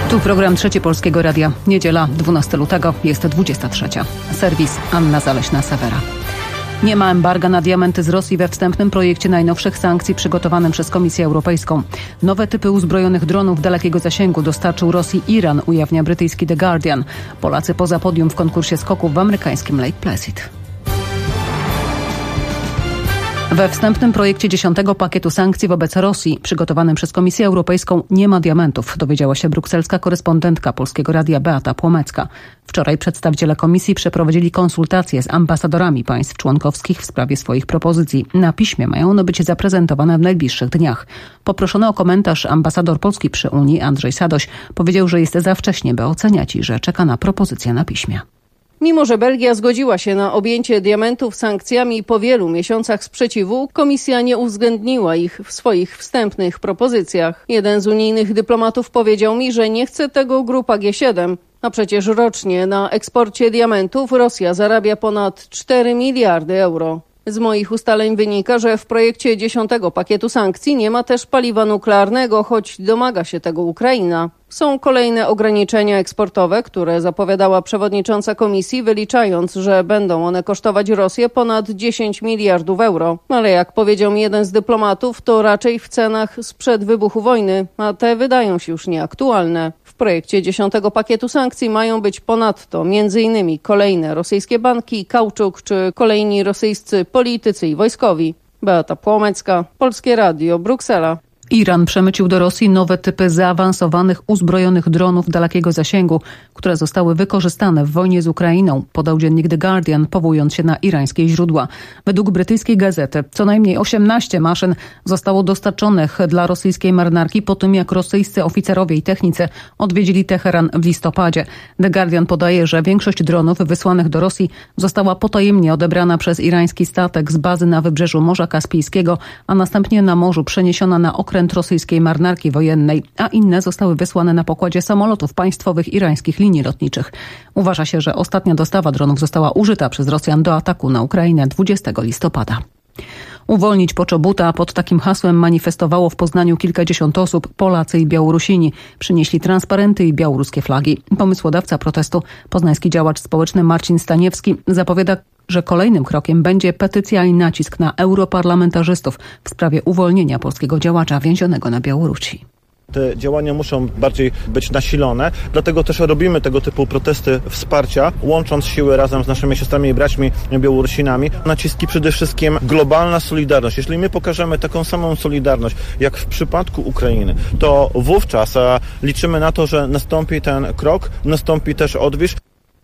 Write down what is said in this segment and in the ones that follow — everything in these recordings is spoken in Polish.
Tu program Trzeci Polskiego Radia. Niedziela, 12 lutego, jest 23. Serwis Anna Zaleśna-Sewera. Nie ma embarga na diamenty z Rosji we wstępnym projekcie najnowszych sankcji przygotowanym przez Komisję Europejską. Nowe typy uzbrojonych dronów dalekiego zasięgu dostarczył Rosji Iran, ujawnia brytyjski The Guardian. Polacy poza podium w konkursie skoków w amerykańskim Lake Placid. We wstępnym projekcie 10. pakietu sankcji wobec Rosji, przygotowanym przez Komisję Europejską, nie ma diamentów, dowiedziała się brukselska korespondentka Polskiego Radia Beata Płomecka. Wczoraj przedstawiciele Komisji przeprowadzili konsultacje z ambasadorami państw członkowskich w sprawie swoich propozycji. Na piśmie mają one być zaprezentowane w najbliższych dniach. Poproszony o komentarz ambasador Polski przy Unii, Andrzej Sadoś, powiedział, że jest za wcześnie, by oceniać i że czeka na propozycję na piśmie. Mimo że Belgia zgodziła się na objęcie diamentów sankcjami po wielu miesiącach sprzeciwu, Komisja nie uwzględniła ich w swoich wstępnych propozycjach. Jeden z unijnych dyplomatów powiedział mi, że nie chce tego grupa G7, a przecież rocznie na eksporcie diamentów Rosja zarabia ponad 4 miliardy euro. Z moich ustaleń wynika, że w projekcie 10. pakietu sankcji nie ma też paliwa nuklearnego, choć domaga się tego Ukraina. Są kolejne ograniczenia eksportowe, które zapowiadała przewodnicząca Komisji, wyliczając, że będą one kosztować Rosję ponad 10 miliardów euro. Ale jak powiedział mi jeden z dyplomatów, to raczej w cenach sprzed wybuchu wojny, a te wydają się już nieaktualne. W projekcie 10. pakietu sankcji mają być ponadto m.in. kolejne rosyjskie banki, kauczuk czy kolejni rosyjscy politycy i wojskowi. Beata Płomecka, Polskie Radio, Bruksela. Iran przemycił do Rosji nowe typy zaawansowanych, uzbrojonych dronów dalekiego zasięgu, które zostały wykorzystane w wojnie z Ukrainą, podał dziennik The Guardian, powołując się na irańskie źródła. Według brytyjskiej gazety co najmniej 18 maszyn zostało dostarczonych dla rosyjskiej marynarki po tym, jak rosyjscy oficerowie i technicy odwiedzili Teheran w listopadzie. The Guardian podaje, że większość dronów wysłanych do Rosji została potajemnie odebrana przez irański statek z bazy na wybrzeżu Morza Kaspijskiego, a następnie na morzu przeniesiona na okręt rosyjskiej marynarki wojennej, a inne zostały wysłane na pokładzie samolotów państwowych irańskich linii lotniczych. Uważa się, że ostatnia dostawa dronów została użyta przez Rosjan do ataku na Ukrainę 20 listopada. Uwolnić Poczobuta, pod takim hasłem manifestowało w Poznaniu kilkadziesiąt osób. Polacy i Białorusini przynieśli transparenty i białoruskie flagi. Pomysłodawca protestu, poznański działacz społeczny Marcin Staniewski, zapowiada, że kolejnym krokiem będzie petycja i nacisk na europarlamentarzystów w sprawie uwolnienia polskiego działacza więzionego na Białorusi. Te działania muszą bardziej być nasilone, dlatego też robimy tego typu protesty wsparcia, łącząc siły razem z naszymi siostrami i braćmi Białorusinami. Naciski przede wszystkim globalna solidarność. Jeśli my pokażemy taką samą solidarność, jak w przypadku Ukrainy, to wówczas liczymy na to, że nastąpi ten krok, nastąpi też odwilż.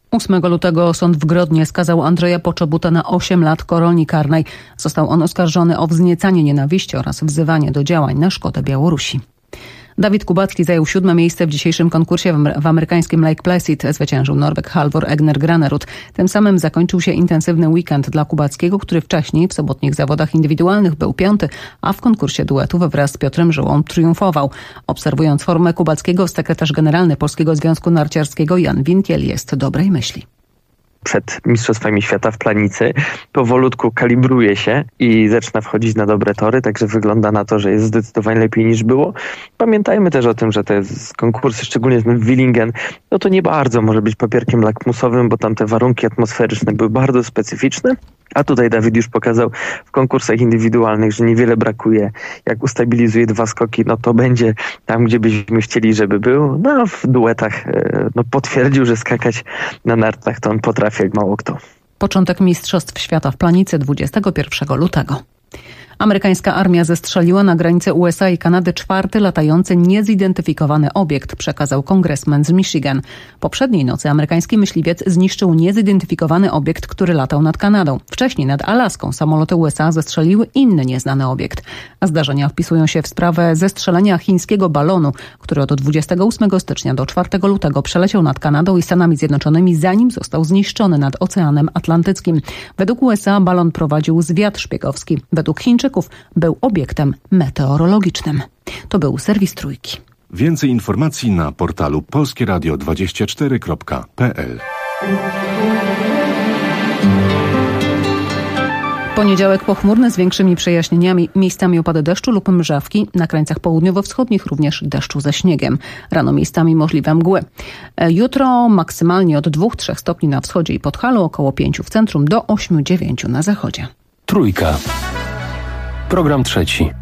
8 lutego sąd w Grodnie skazał Andrzeja Poczobuta na 8 lat kolonii karnej. Został on oskarżony o wzniecanie nienawiści oraz wzywanie do działań na szkodę Białorusi. Dawid Kubacki zajął 7. miejsce w dzisiejszym konkursie w amerykańskim Lake Placid. Zwyciężył Norweg Halvor Egner Granerud. Tym samym zakończył się intensywny weekend dla Kubackiego, który wcześniej w sobotnich zawodach indywidualnych był 5., a w konkursie duetów wraz z Piotrem Żyłą triumfował. Obserwując formę Kubackiego, sekretarz generalny Polskiego Związku Narciarskiego Jan Winkiel jest dobrej myśli. Przed Mistrzostwami Świata w Planicy powolutku kalibruje się i zaczyna wchodzić na dobre tory, także wygląda na to, że jest zdecydowanie lepiej niż było. Pamiętajmy też o tym, że te konkursy, szczególnie w Willingen, no to nie bardzo może być papierkiem lakmusowym, bo tam te warunki atmosferyczne były bardzo specyficzne. A tutaj Dawid już pokazał w konkursach indywidualnych, że niewiele brakuje. Jak ustabilizuje 2 skoki, no to będzie tam, gdzie byśmy chcieli, żeby był. No a w duetach potwierdził, że skakać na nartach to on potrafi jak mało kto. Początek Mistrzostw Świata w Planicy 21 lutego. Amerykańska armia zestrzeliła na granicy USA i Kanady 4. latający niezidentyfikowany obiekt, przekazał kongresmen z Michigan. Poprzedniej nocy amerykański myśliwiec zniszczył niezidentyfikowany obiekt, który latał nad Kanadą. Wcześniej nad Alaską samoloty USA zestrzeliły inny nieznany obiekt. A zdarzenia wpisują się w sprawę zestrzelenia chińskiego balonu, który od 28 stycznia do 4 lutego przeleciał nad Kanadą i Stanami Zjednoczonymi, zanim został zniszczony nad Oceanem Atlantyckim. Według USA balon prowadził zwiat szpiegowski. Według Chińczyków był obiektem meteorologicznym. To był serwis Trójki. Więcej informacji na portalu polskieradio24.pl. Poniedziałek pochmurny z większymi przejaśnieniami, miejscami opady deszczu lub mrzawki, na krańcach południowo-wschodnich również deszczu ze śniegiem. Rano miejscami możliwe mgły. Jutro maksymalnie od 2-3 stopni na wschodzie i Podhalu, około 5 w centrum, do 8-9 na zachodzie. Trójka. Program trzeci.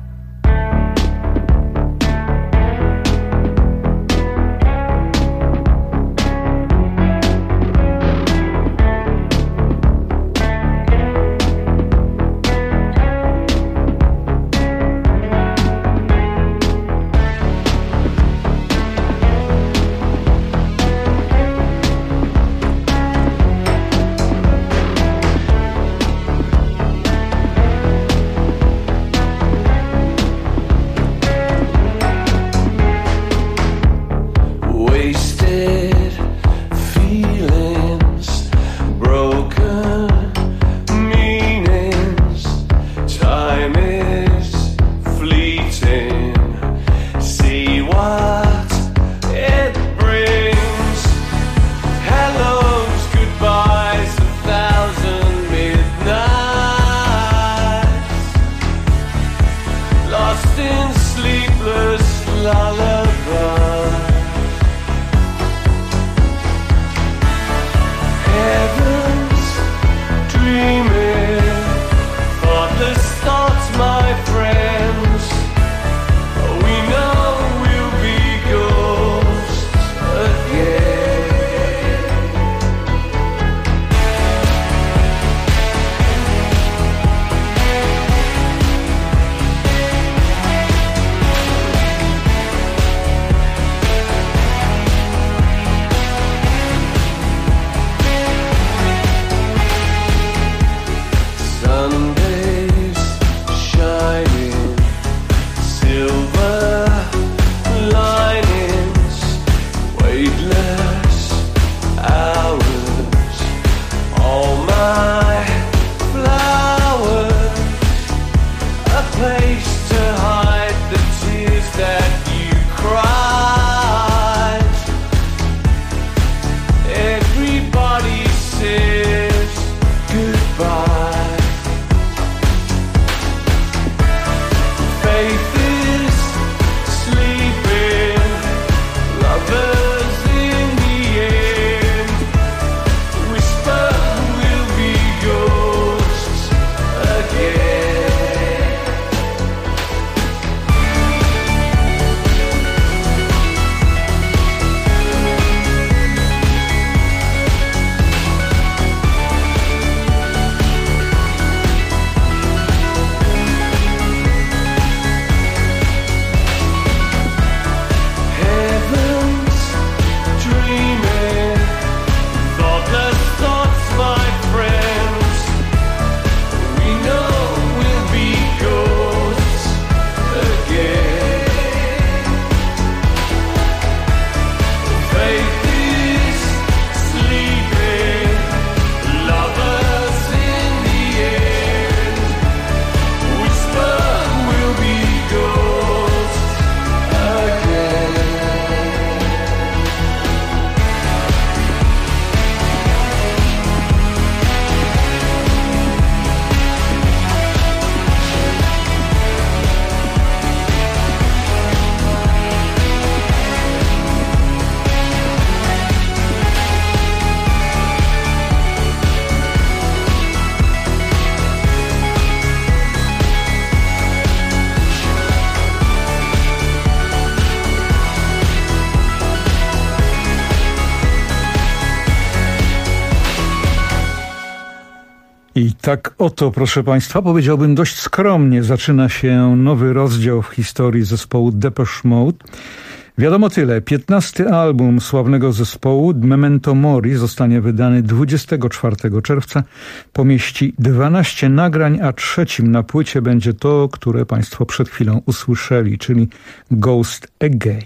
I tak oto, proszę Państwa, powiedziałbym dość skromnie, zaczyna się nowy rozdział w historii zespołu Depeche Mode. Wiadomo tyle, 15. album sławnego zespołu Memento Mori zostanie wydany 24 czerwca. Pomieści 12 nagrań, a trzecim na płycie będzie to, które Państwo przed chwilą usłyszeli, czyli Ghost Again.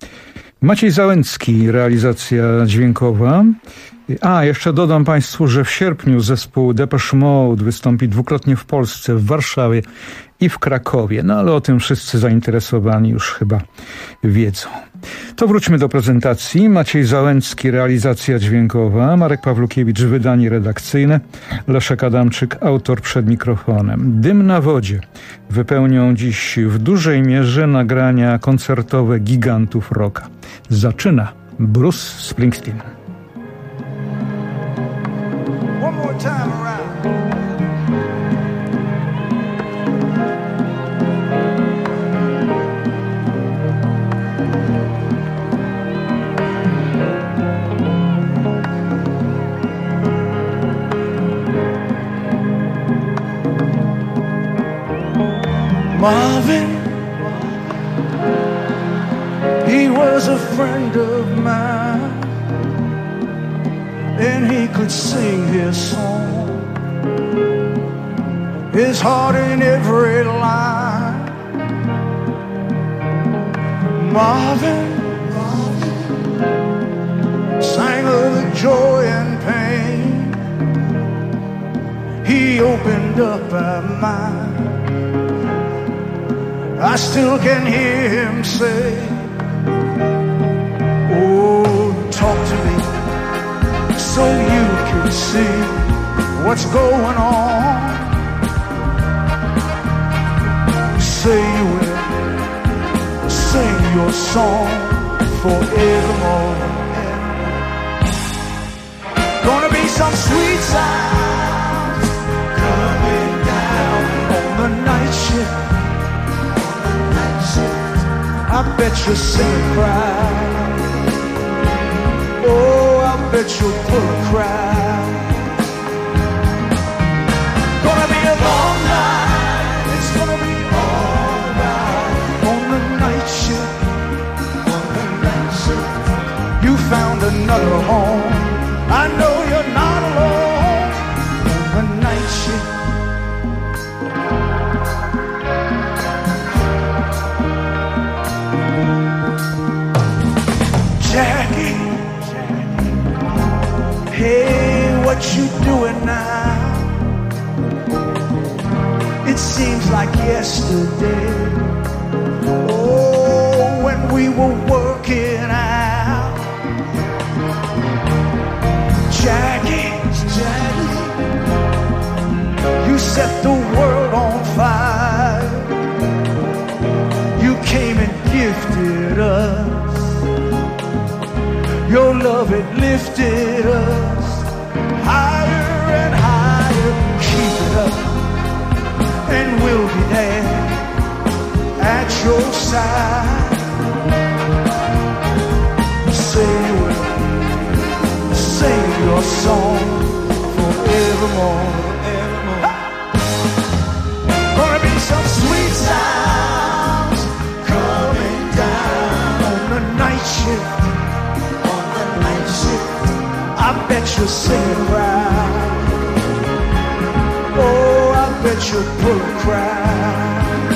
Maciej Załęcki, realizacja dźwiękowa. Jeszcze dodam Państwu, że w sierpniu zespół Depeche Mode wystąpi dwukrotnie w Polsce, w Warszawie i w Krakowie. No ale o tym wszyscy zainteresowani już chyba wiedzą. To wróćmy do prezentacji. Maciej Załęcki, realizacja dźwiękowa, Marek Pawlukiewicz, wydanie redakcyjne, Leszek Adamczyk, autor przed mikrofonem. Dym na wodzie wypełnią dziś w dużej mierze nagrania koncertowe gigantów rocka. Zaczyna Bruce Springsteen. One more time around. Marvin, he was a friend of mine, and he could sing his song, his heart in every line. Marvin sang of the joy and pain. He opened up our mind. I still can hear him say, oh, talk to me so you can see what's going on. Say you will sing your song forevermore. Gonna be some sweet sounds coming down on the night shift. I bet you'll sing and cry. Oh, I bet you'll pull a crowd. Gonna be a long night. It's gonna be alright. On the night shift. On the night shift. You found another home. I know you're not alone. On the night shift. Jackie, hey, what you doing now? It seems like yesterday. Oh, when we were working out. Jackie, you set the world on fire. You came and gifted us. Your love, it lifted us higher and higher. Keep it up, and we'll be there at your side. Say you will sing your song forevermore. Gonna be some sweet sounds coming down on the night shift. I bet you'll sing and cry. Oh, I bet you'll pull a crowd.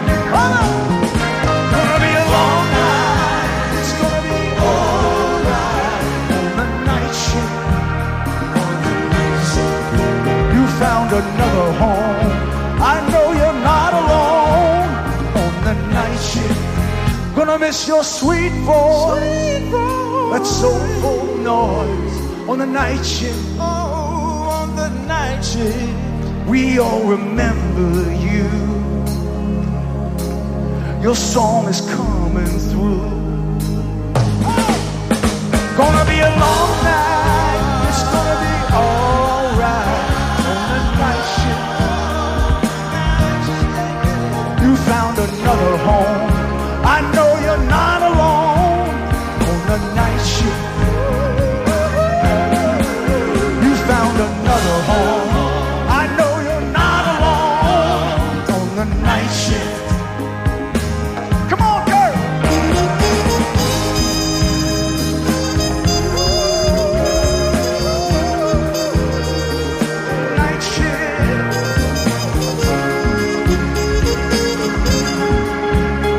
Gonna be a long night. It's gonna be alright. On the night shift. On the night shift. You found another home. I know you're not alone. On the night shift. Gonna miss your sweet voice. That soulful noise. On the night shift, oh, on the night shift, we all remember you. Your song is coming through. Gonna be a long night. It's gonna be alright. On the night shift, you found another home. I know you're not alone. On the night shift. Another home. I know you're not alone on the night shift. Come on, girl. Night shift.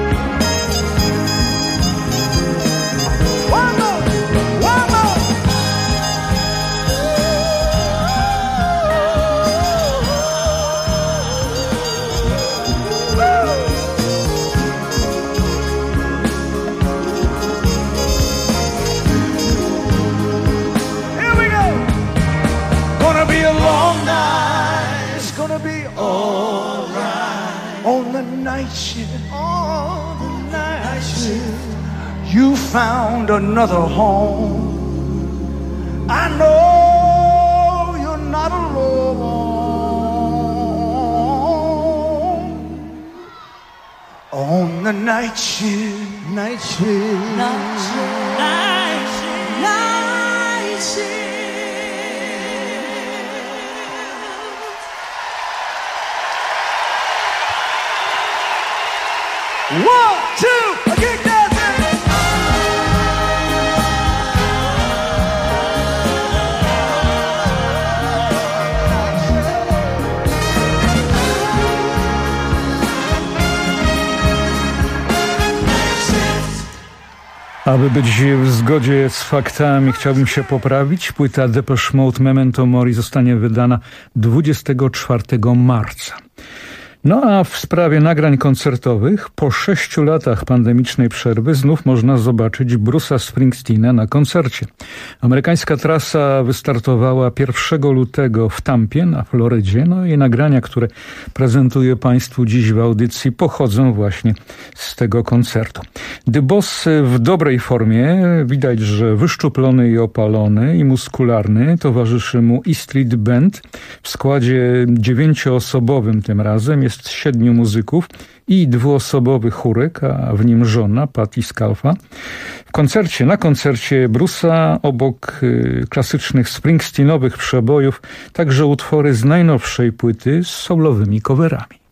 shift, on the night shift, you found another home. I know you're not alone. On the night shift, night shift, night shift, night shift, night shift. One, two, kick that. Aby być w zgodzie z faktami, chciałbym się poprawić. Płyta Depeche Mode Memento Mori zostanie wydana 24 marca. No a w sprawie nagrań koncertowych, po 6 latach pandemicznej przerwy znów można zobaczyć Bruce'a Springsteena na koncercie. Amerykańska trasa wystartowała 1 lutego w Tampie na Florydzie. No i nagrania, które prezentuję Państwu dziś w audycji, pochodzą właśnie z tego koncertu. The Boss w dobrej formie, widać, że wyszczuplony i opalony i muskularny, towarzyszy mu E Street Band w składzie 9-osobowym tym razem. Jest 7 muzyków i 2-osobowy chórek, a w nim żona Patti Scialfa. Na koncercie Bruce'a obok klasycznych Springsteenowych przebojów także utwory z najnowszej płyty z soulowymi coverami.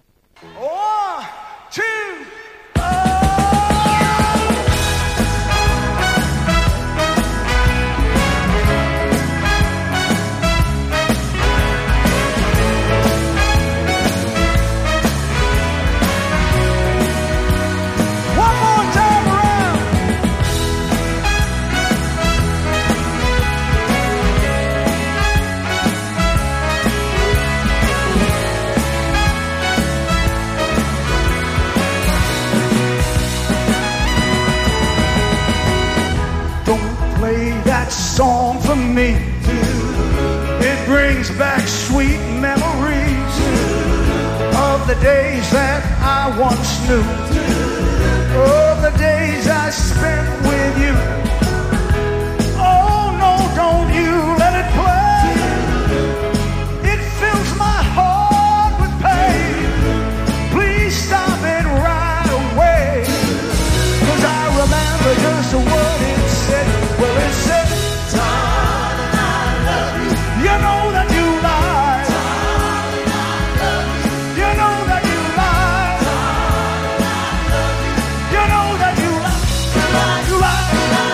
Song for me, it brings back sweet memories of the days that I once knew, of the days I spent with you. Oh no, don't you let it play, it fills my heart with pain. Please stop it right away, 'cause I remember just what it said. Well, it said, you know that you lie. You know that you lie. You know that you lie. You lie,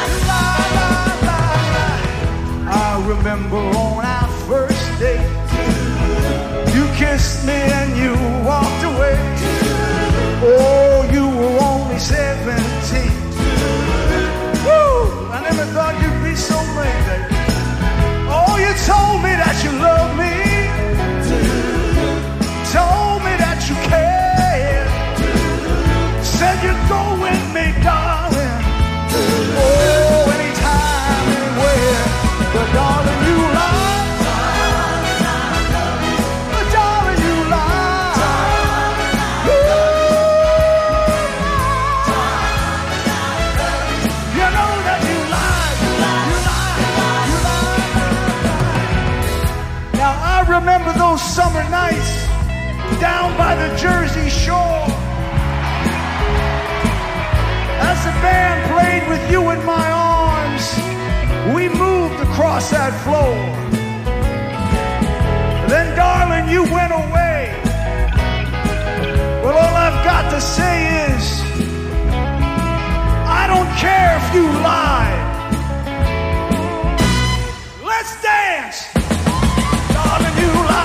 lie. I remember on our first date, you kissed me and you walked away. Oh, you were only 17. Woo! I never thought you'd be so late, baby. Oh, you told me that you love me, told me that you cared, said you'd go with me, darling. Oh, anytime, anywhere. But darling, you lie. But darling, you lie. You know that you lie. You lie. You lie. Now I remember those summer nights down by the Jersey Shore, as the band played with you in my arms. We moved across that floor. Then, darling, you went away. Well, all I've got to say is, I don't care if you lied. Let's dance. Darling, you lie.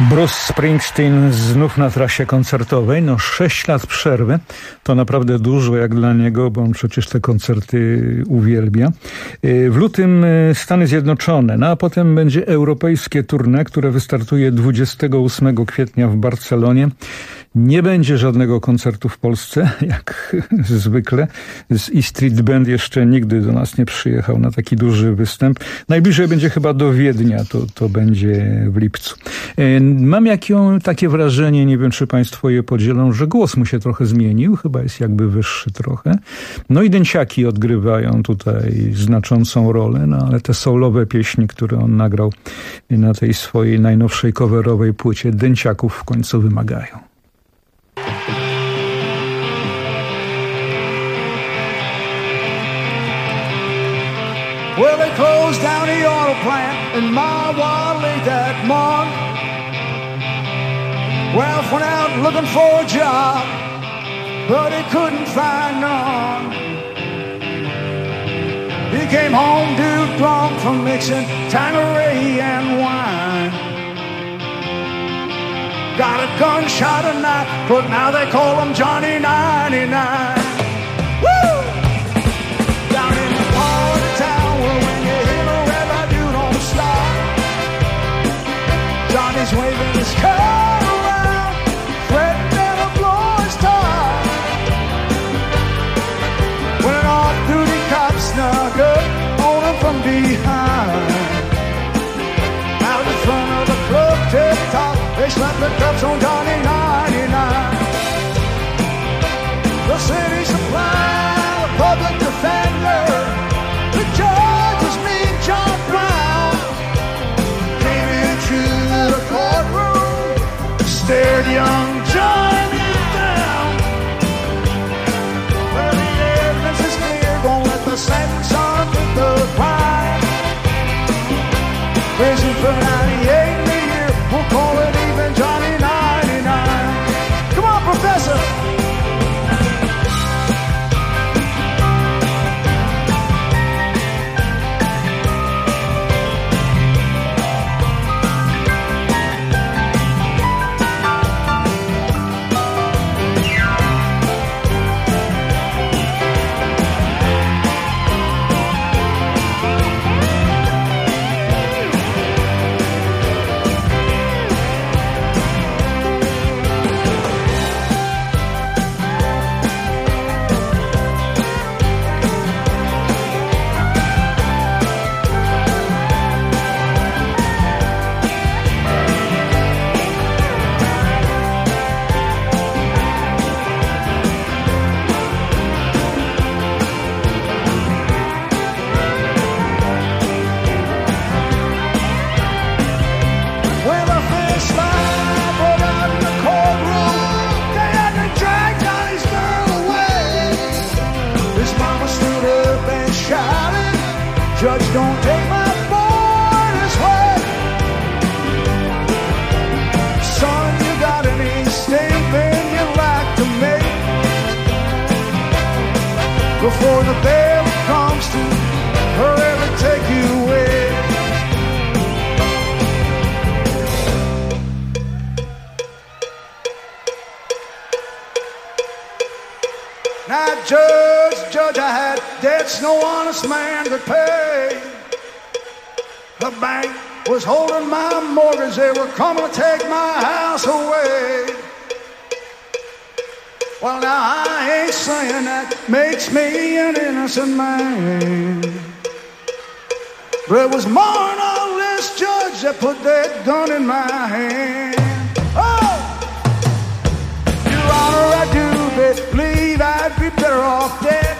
Bruce Springsteen znów na trasie koncertowej. 6 lat przerwy to naprawdę dużo jak dla niego, bo on przecież te koncerty uwielbia. W lutym Stany Zjednoczone, a potem będzie europejskie tournée, które wystartuje 28 kwietnia w Barcelonie. Nie będzie żadnego koncertu w Polsce, jak zwykle. Z E Street Band jeszcze nigdy do nas nie przyjechał na taki duży występ. Najbliżej będzie chyba do Wiednia, to będzie w lipcu. Mam takie wrażenie, nie wiem czy państwo je podzielą, że głos mu się trochę zmienił, chyba jest jakby wyższy trochę. No i dęciaki odgrywają tutaj znaczącą rolę, ale te soulowe pieśni, które on nagrał na tej swojej najnowszej coverowej płycie, dęciaków w końcu wymagają. Well, they closed down the auto plant in Mahwah late that morning. Ralph went out looking for a job, but he couldn't find none. He came home too drunk from mixing Tanqueray and wine. Got a gunshot a night, but now they call him Johnny 99. Woo! Down in the part of town where when you hear the red light, you don't stop. Johnny's waving his car around, threatening to blow his top. When an off-duty cop snuck up on him from behind, out in front of the club tip-top, they slapped the cuffs on Johnny 99. The city supplied a public defender. The judge was me, John Brown. Came into the courtroom, stared young Johnny down. Well, the evidence is clear, gonna let the sentence on with the crime. Prison for 98 a year, we'll call it even Johnny 99. Come on, Professor. Judge, don't take my boy this way. Son, you got any statement you'd like to make before the bail comes to forever take you away? Now, Judge, I had debts no honest man could pay. The bank was holding my mortgage, they were coming to take my house away. Well, now I ain't saying that makes me an innocent man, but it was more than all this judge that put that gun in my hand. Oh! Your Honor, I do believe I'd be better off dead.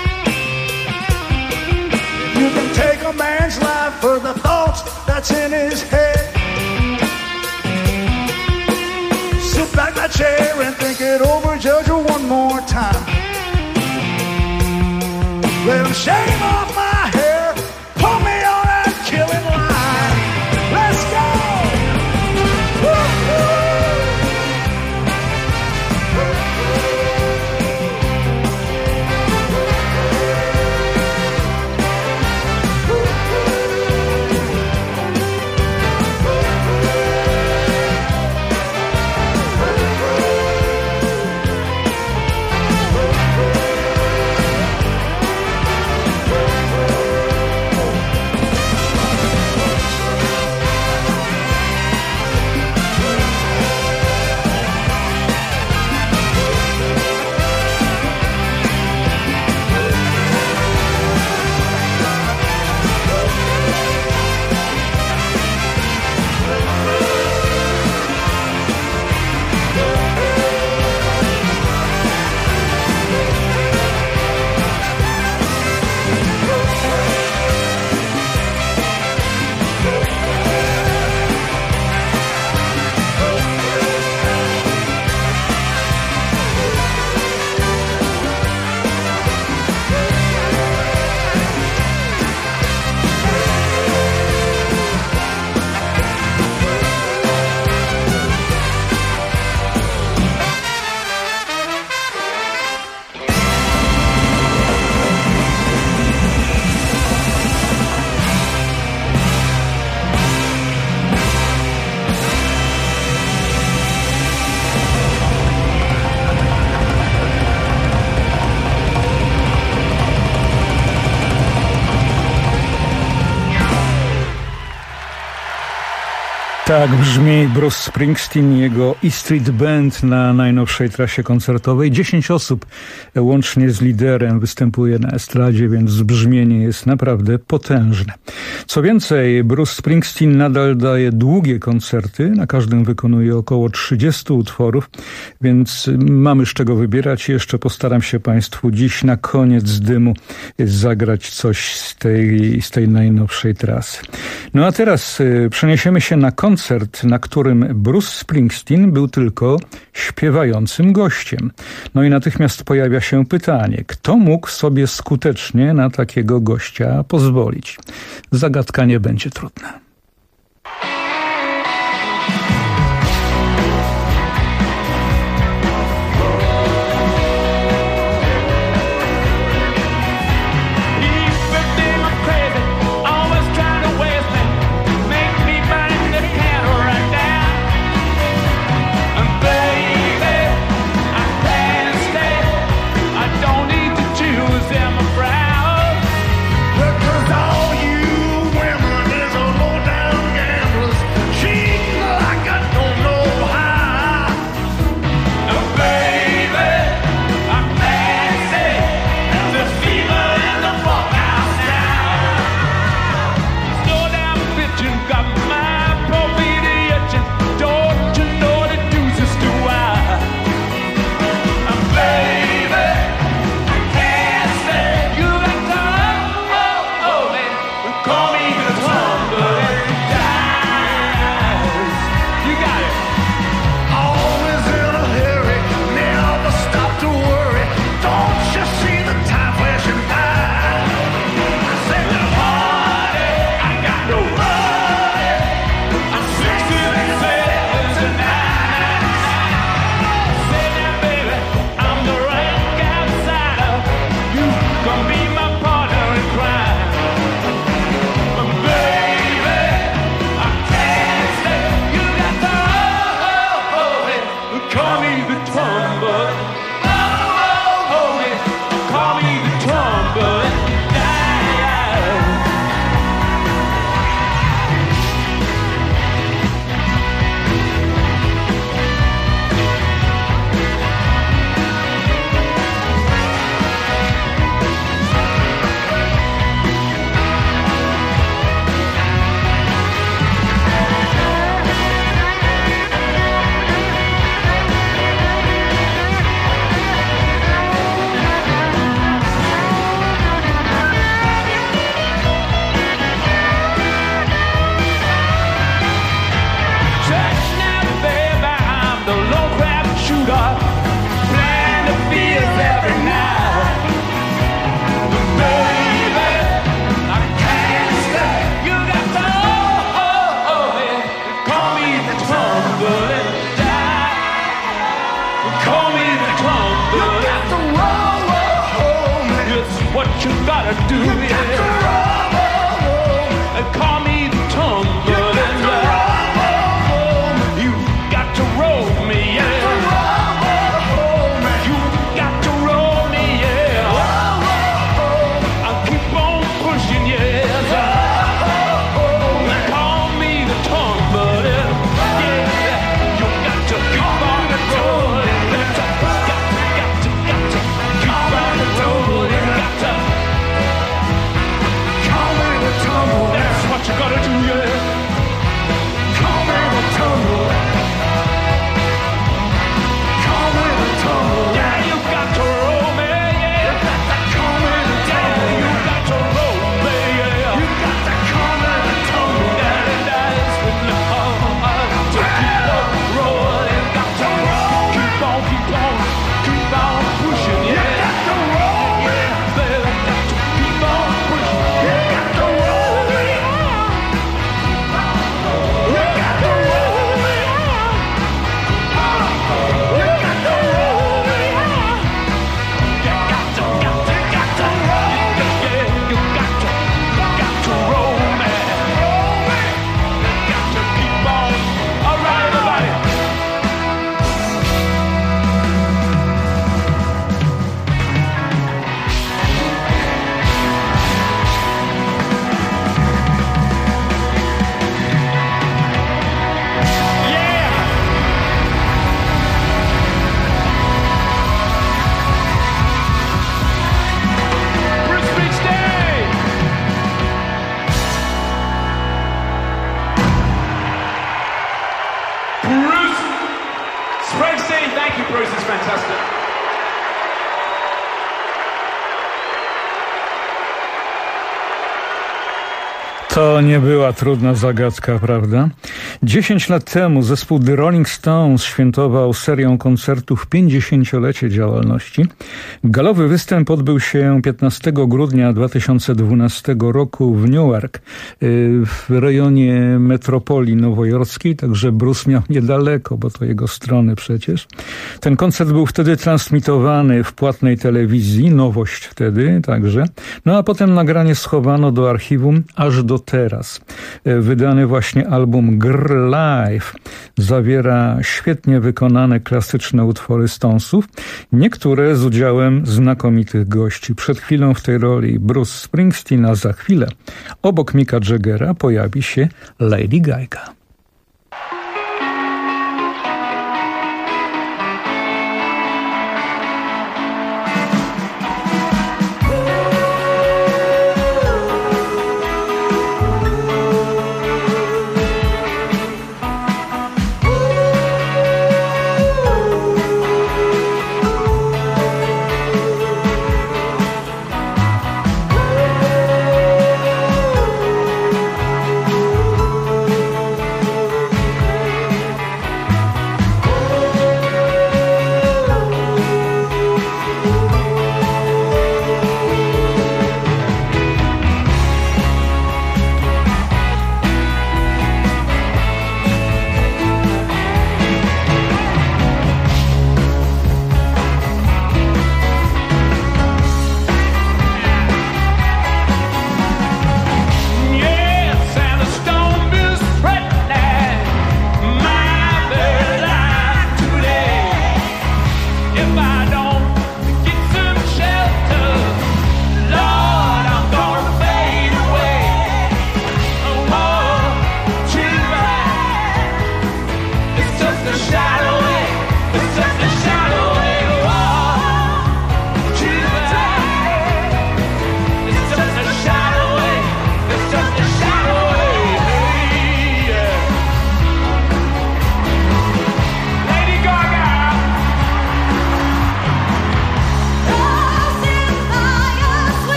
You can take a man's life for the thoughts that's in his head. Sit back in that chair and think it over, Judge, one more time. Let him shave off my hair, pull me on that killing line. Let's go! Woo-hoo! Tak brzmi Bruce Springsteen i jego E Street Band na najnowszej trasie koncertowej. 10 osób łącznie z liderem występuje na estradzie, więc brzmienie jest naprawdę potężne. Co więcej, Bruce Springsteen nadal daje długie koncerty. Na każdym wykonuje około 30 utworów, więc mamy z czego wybierać. Jeszcze postaram się Państwu dziś na koniec dymu zagrać coś z tej najnowszej trasy. No a teraz przeniesiemy się na koncert, na którym Bruce Springsteen był tylko śpiewającym gościem. No i natychmiast pojawia się pytanie, kto mógł sobie skutecznie na takiego gościa pozwolić? Zagadka nie będzie trudna. Because all you women is a load To nie była trudna zagadka, prawda? 10 lat temu zespół The Rolling Stones świętował serią koncertów 50-lecie działalności. Galowy występ odbył się 15 grudnia 2012 roku w Newark, w rejonie metropolii nowojorskiej, także Bruce miał niedaleko, bo to jego strony przecież. Ten koncert był wtedy transmitowany w płatnej telewizji, nowość wtedy także. No a potem nagranie schowano do archiwum aż do teraz. Wydany właśnie album Grr Live zawiera świetnie wykonane klasyczne utwory Stonesów, niektóre z udziałem znakomitych gości. Przed chwilą w tej roli Bruce Springsteen, a za chwilę obok Micka Jaggera pojawi się Lady Gaga.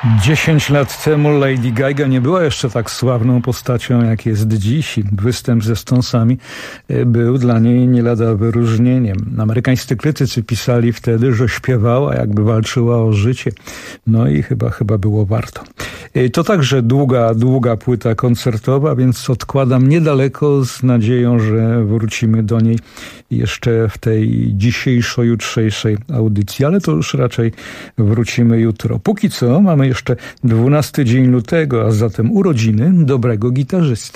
10 lat temu Lady Gaga nie była jeszcze tak sławną postacią, jak jest dziś. Występ ze Stonesami był dla niej nie lada wyróżnieniem. Amerykańscy krytycy pisali wtedy, że śpiewała, jakby walczyła o życie. No i chyba było warto. To także długa płyta koncertowa, więc odkładam niedaleko z nadzieją, że wrócimy do niej jeszcze w tej jutrzejszej audycji, ale to już raczej wrócimy jutro. Póki co mamy jeszcze 12 dzień lutego, a zatem urodziny dobrego gitarzysty.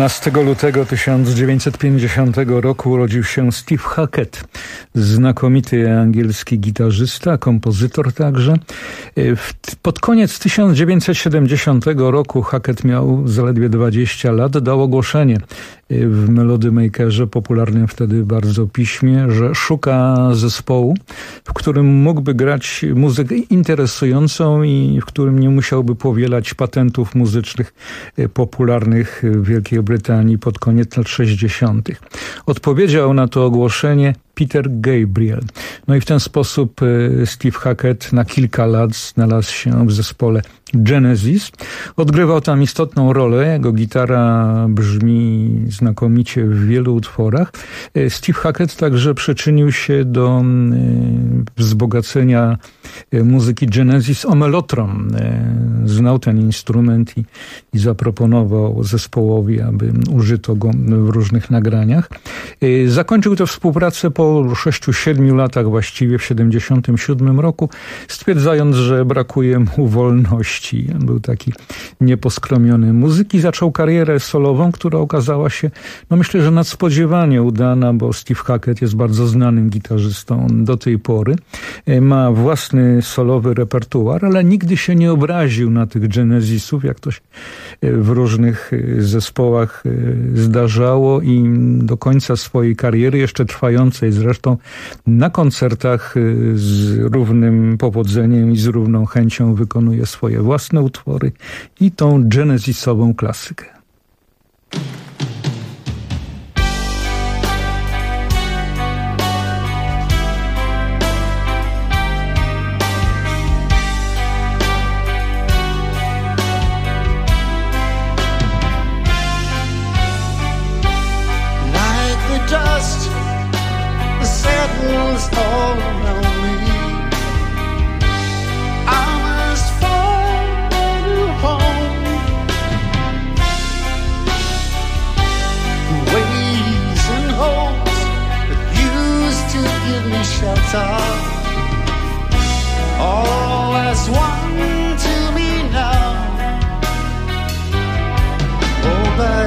11 lutego 1950 roku urodził się Steve Hackett, znakomity angielski gitarzysta, kompozytor także. Pod koniec 1970 roku Hackett miał zaledwie 20 lat, dał ogłoszenie w Melody Makerze, popularnym wtedy bardzo piśmie, że szuka zespołu, w którym mógłby grać muzykę interesującą i w którym nie musiałby powielać patentów muzycznych popularnych w Wielkiej Brytanii pod koniec lat 60. Odpowiedział na to ogłoszenie Peter Gabriel. No i w ten sposób Steve Hackett na kilka lat znalazł się w zespole Genesis. Odgrywał tam istotną rolę. Jego gitara brzmi znakomicie w wielu utworach. Steve Hackett także przyczynił się do wzbogacenia muzyki Genesis o mellotron. Znał ten instrument i zaproponował zespołowi, aby użyto go w różnych nagraniach. Zakończył tę współpracę po 6-7 latach właściwie, w 1977 roku, stwierdzając, że brakuje mu wolności. Był taki nieposkromiony muzyk i zaczął karierę solową, która okazała się, no myślę, że nadspodziewanie udana, bo Steve Hackett jest bardzo znanym gitarzystą do tej pory. Ma własny solowy repertuar, ale nigdy się nie obraził na tych Genesisów, jak to się w różnych zespołach zdarzało, i do końca swojej kariery, jeszcze trwającej zresztą, na koncertach z równym powodzeniem i z równą chęcią wykonuje swoje własne utwory i tą genesisową klasykę. All around me, I must follow home. The ways and hopes that used to give me shelter, all as one to me now. Oh, but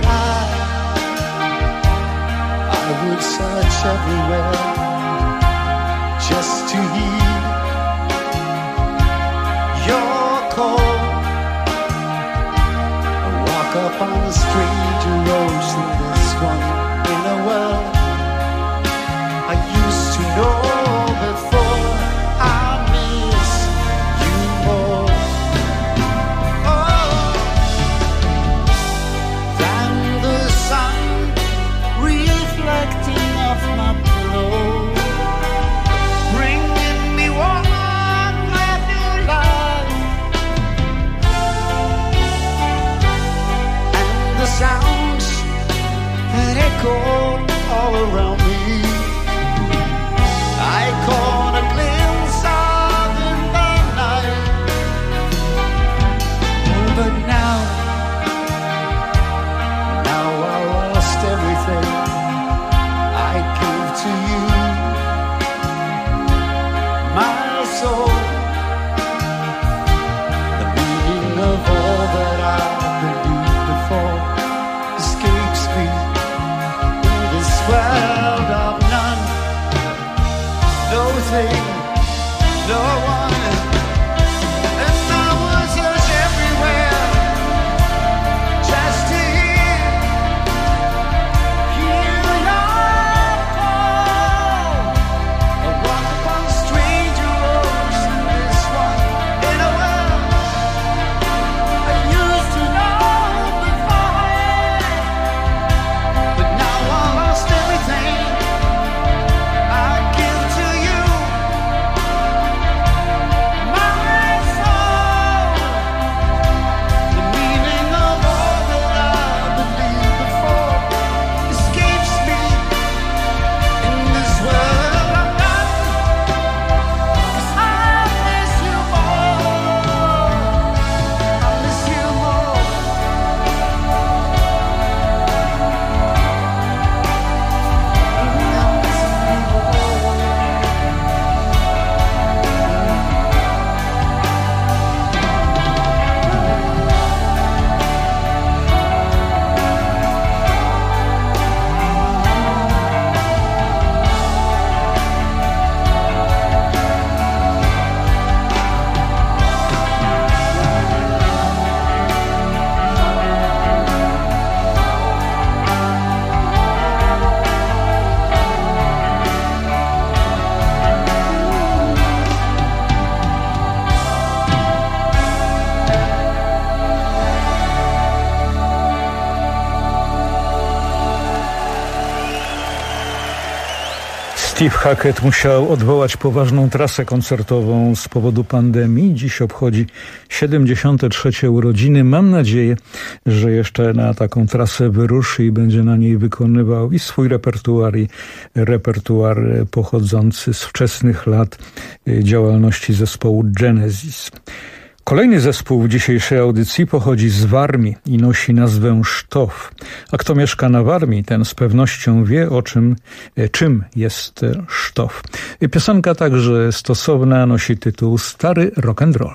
I would search everywhere just to hear your call. I walk up on the strange roads in this one in a world I used to know before. I miss you more, oh, than the sun reflecting off my pillow. Sounds Steve Hackett musiał odwołać poważną trasę koncertową z powodu pandemii. Dziś obchodzi 73. urodziny. Mam nadzieję, że jeszcze na taką trasę wyruszy i będzie na niej wykonywał i swój repertuar pochodzący z wczesnych lat działalności zespołu Genesis. Kolejny zespół w dzisiejszej audycji pochodzi z Warmii i nosi nazwę Sztof. A kto mieszka na Warmii, ten z pewnością wie, czym jest Sztof. Piosenka także stosowna nosi tytuł Stary Rock'n'Roll.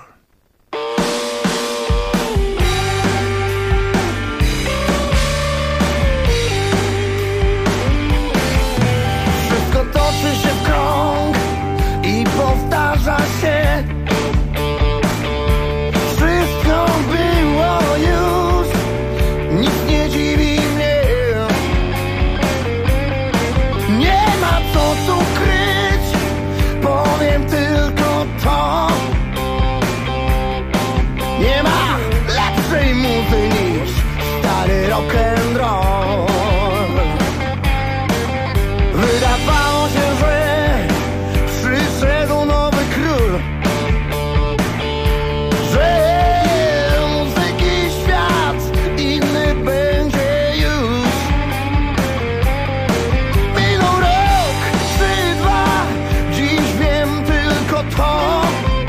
Wszystko toczy się w krąg i powtarza się. Rock'n'roll. Wydawało się, że przyszedł nowy król, że muzyki świat inny będzie już. Minął rok czy dwa, dziś wiem tylko to.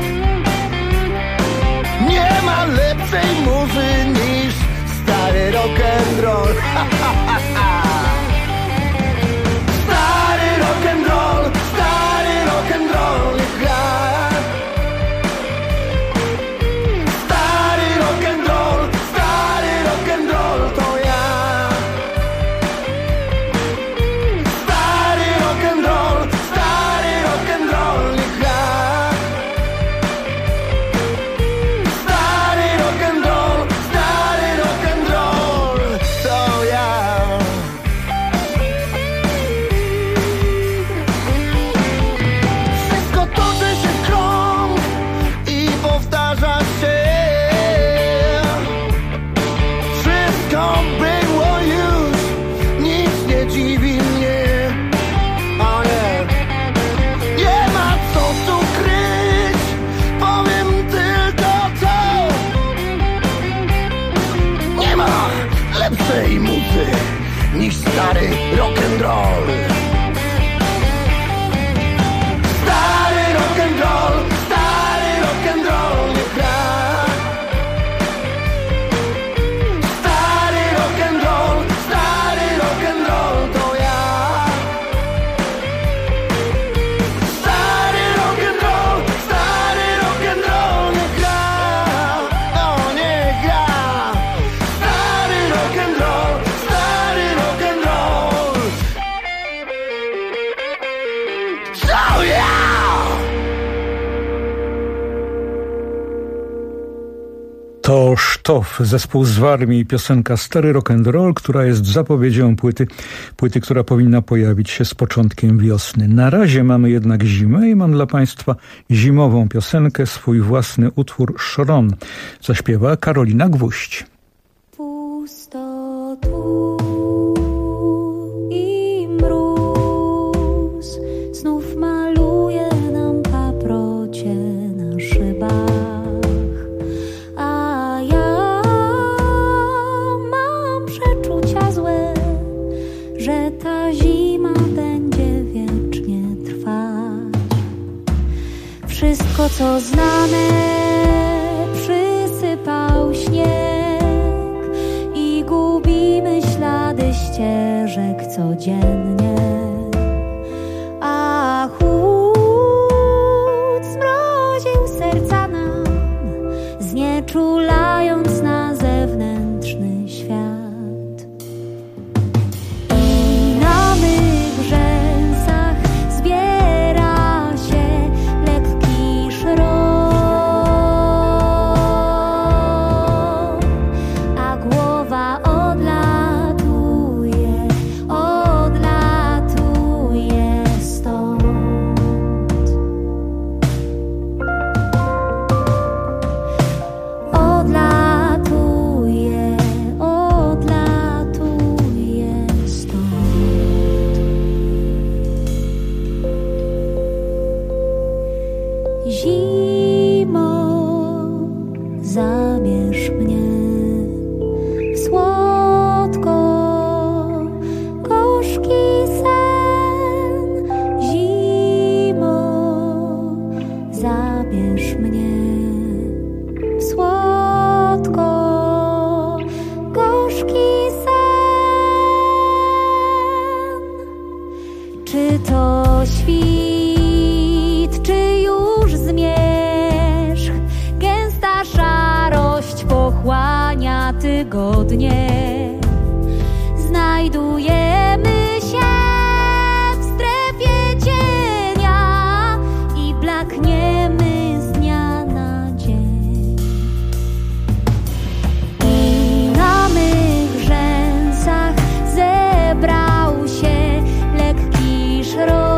Nie ma lepszej muzy niż stary rock'n'roll. Stary rock'n'roll, niech gra. Stary rock'n'roll to ja. Stary rock'n'roll niech gra. Stary rock'n'roll to ja. Wszystko toczy się w krąg i powtarza się. Wszystko było już, nic nie dziwi mnie. O nie, nie ma co tu kryć, powiem tylko to. Nie ma lepszej muzy niż stary rock'n'roll. Stary rock'n'roll niech gra. Stary rock'n'roll to ja. Stary rock'n'roll niech gra. O, niech gra. Stary rock'n'roll. So yeah! To Sztof, zespół z Warmii i piosenka Stary Rock'n'Roll, która jest zapowiedzią płyty, która powinna pojawić się z początkiem wiosny. Na razie mamy jednak zimę i mam dla Państwa zimową piosenkę, swój własny utwór Szron. Zaśpiewa Karolina Gwóźdź. Pusto tu i mróz znów maluje nam paprocie na szybach. Że ta zima będzie wiecznie trwać. Wszystko, co znane, przysypał śnieg i gubimy ślady ścieżek codziennie. A chłód zmroził serca nam, znieczulając na zewnętrzny świat. Odlatuje wygodnie. Znajdujemy się w strefie cienia i blakniemy z dnia na dzień. I na mych rzęsach zebrał się lekki szrot.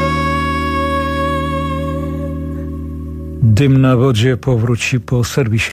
Dym na wodzie powróci po serwisie